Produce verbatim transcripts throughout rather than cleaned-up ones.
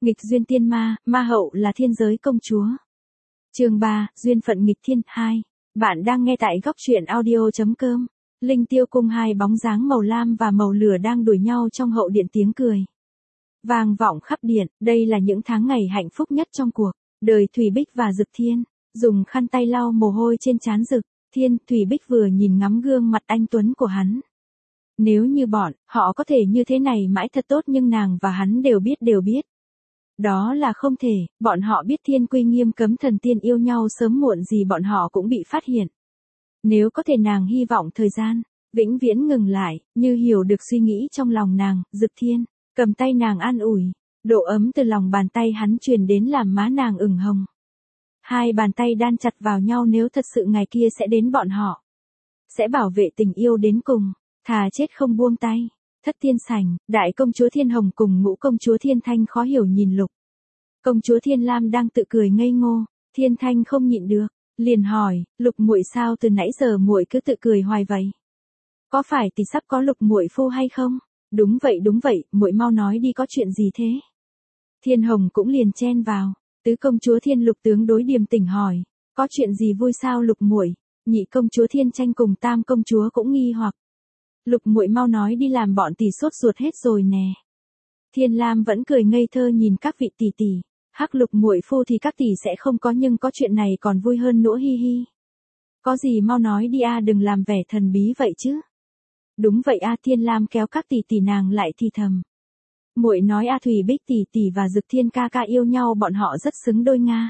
Nghịch duyên tiên ma, ma hậu là thiên giới công chúa. Chương ba, duyên phận nghịch thiên hai. Bạn đang nghe tại góc truyện audio chấm com. Linh tiêu cung, hai bóng dáng màu lam và màu lửa đang đuổi nhau trong hậu điện, tiếng cười vang vọng khắp điện. Đây là những tháng ngày hạnh phúc nhất trong cuộc đời Thủy Bích và Dực Thiên. Dùng khăn tay lau mồ hôi trên trán Dực Thiên, Thủy Bích vừa nhìn ngắm gương mặt anh tuấn của hắn. Nếu như bọn họ có thể như thế này mãi thật tốt, nhưng nàng và hắn đều biết đều biết. Đó là không thể. Bọn họ biết thiên quy nghiêm cấm thần tiên yêu nhau, sớm muộn gì bọn họ cũng bị phát hiện. Nếu có thể, nàng hy vọng thời gian vĩnh viễn ngừng lại. Như hiểu được suy nghĩ trong lòng nàng, Dực Thiên cầm tay nàng an ủi. Độ ấm từ lòng bàn tay hắn truyền đến làm má nàng ửng hồng. Hai bàn tay đan chặt vào nhau, nếu thật sự ngày kia sẽ đến, bọn họ sẽ bảo vệ tình yêu đến cùng, thà chết không buông tay. Thất tiên sảnh, đại công chúa Thiên Hồng cùng ngũ công chúa Thiên Thanh khó hiểu nhìn Lục công chúa Thiên Lam đang tự cười ngây ngô. Thiên Thanh không nhịn được, liền hỏi, Lục muội sao từ nãy giờ muội cứ tự cười hoài vậy? Có phải tỷ sắp có Lục muội phu hay không? Đúng vậy đúng vậy, muội mau nói đi, có chuyện gì thế? Thiên Hồng cũng liền chen vào. Tứ công chúa Thiên Lục tướng đối điềm tĩnh hỏi, có chuyện gì vui sao Lục muội? Nhị công chúa Thiên Tranh cùng tam công chúa cũng nghi hoặc. Lục muội mau nói đi, làm bọn tỷ sốt ruột hết rồi nè. Thiên Lam vẫn cười ngây thơ nhìn các vị tỷ tỷ. Hắc, Lục muội phu thì các tỷ sẽ không có, nhưng có chuyện này còn vui hơn nữa, hi hi. Có gì mau nói đi a, đừng làm vẻ thần bí vậy chứ. Đúng vậy a, Thiên Lam kéo các tỷ tỷ nàng lại thì thầm. Muội nói a, Thủy Bích tỷ tỷ và Dực Thiên ca ca yêu nhau, bọn họ rất xứng đôi nga.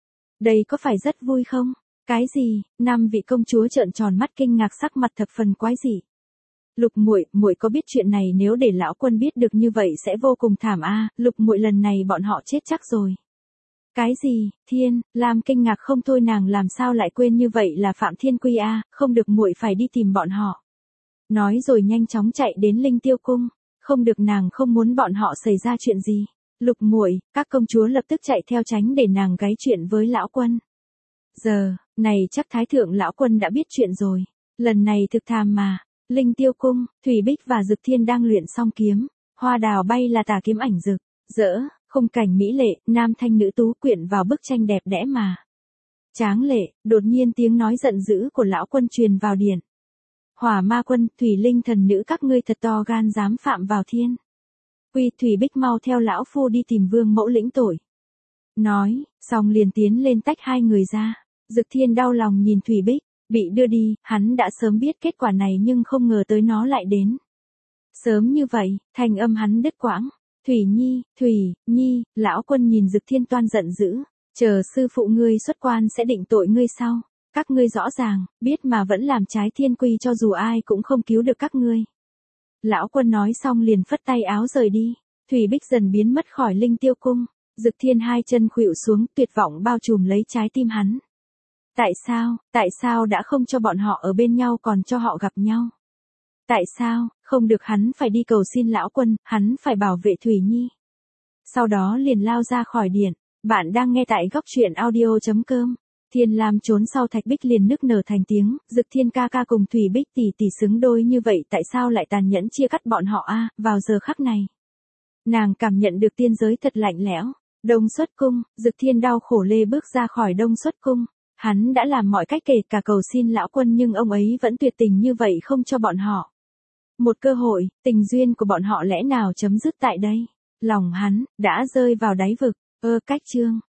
Đây có phải rất vui không? Cái gì? Năm vị công chúa trợn tròn mắt kinh ngạc, sắc mặt thập phần quái dị. Lục muội, muội có biết chuyện này nếu để lão quân biết được như vậy sẽ vô cùng thảm a, à, Lục muội lần này bọn họ chết chắc rồi. Cái gì? Thiên Lam kinh ngạc không thôi, nàng làm sao lại quên như vậy là Phạm Thiên Quy a, à, không được, muội phải đi tìm bọn họ. Nói rồi nhanh chóng chạy đến Linh Tiêu cung, không được, nàng không muốn bọn họ xảy ra chuyện gì. Lục muội, các công chúa lập tức chạy theo tránh để nàng gáy chuyện với lão quân. Giờ này chắc Thái thượng lão quân đã biết chuyện rồi. Lần này thực thàm mà. Linh Tiêu cung, Thủy Bích và Dực Thiên đang luyện song kiếm, hoa đào bay là tà kiếm ảnh rực rỡ, khung cảnh mỹ lệ, nam thanh nữ tú quyện vào bức tranh đẹp đẽ mà tráng lệ. Đột nhiên tiếng nói giận dữ của lão quân truyền vào điện. Hỏa ma quân, Thủy Linh thần nữ, các ngươi thật to gan dám phạm vào thiên quy, Thủy Bích mau theo lão phu đi tìm vương mẫu lĩnh tội. Nói xong liền tiến lên tách hai người ra. Dực Thiên đau lòng nhìn Thủy Bích bị đưa đi, hắn đã sớm biết kết quả này nhưng không ngờ tới nó lại đến sớm như vậy. Thành âm hắn đứt quãng. Thủy Nhi, Thủy Nhi. Lão quân nhìn Dực Thiên toan giận dữ. Chờ sư phụ ngươi xuất quan sẽ định tội ngươi sau. Các ngươi rõ ràng biết mà vẫn làm trái thiên quy, cho dù ai cũng không cứu được các ngươi. Lão quân nói xong liền phất tay áo rời đi. Thủy Bích dần biến mất khỏi Linh Tiêu cung. Dực Thiên hai chân khuỵu xuống, tuyệt vọng bao trùm lấy trái tim hắn. Tại sao, tại sao đã không cho bọn họ ở bên nhau còn cho họ gặp nhau? Tại sao, không được, hắn phải đi cầu xin lão quân, hắn phải bảo vệ Thủy Nhi. Sau đó liền lao ra khỏi điện. Bạn đang nghe tại góc truyện audio chấm com. Thiên Lam trốn sau Thạch Bích liền nức nở thành tiếng, Dực Thiên ca ca cùng Thủy Bích tỷ tỷ xứng đôi như vậy, tại sao lại tàn nhẫn chia cắt bọn họ a? À, vào giờ khắc này, nàng cảm nhận được tiên giới thật lạnh lẽo. Đông Xuất cung, Dực Thiên đau khổ lê bước ra khỏi Đông Xuất cung. Hắn đã làm mọi cách kể cả cầu xin lão quân, nhưng ông ấy vẫn tuyệt tình như vậy, không cho bọn họ một cơ hội. Tình duyên của bọn họ lẽ nào chấm dứt tại đây? Lòng hắn đã rơi vào đáy vực. Ơ cách chương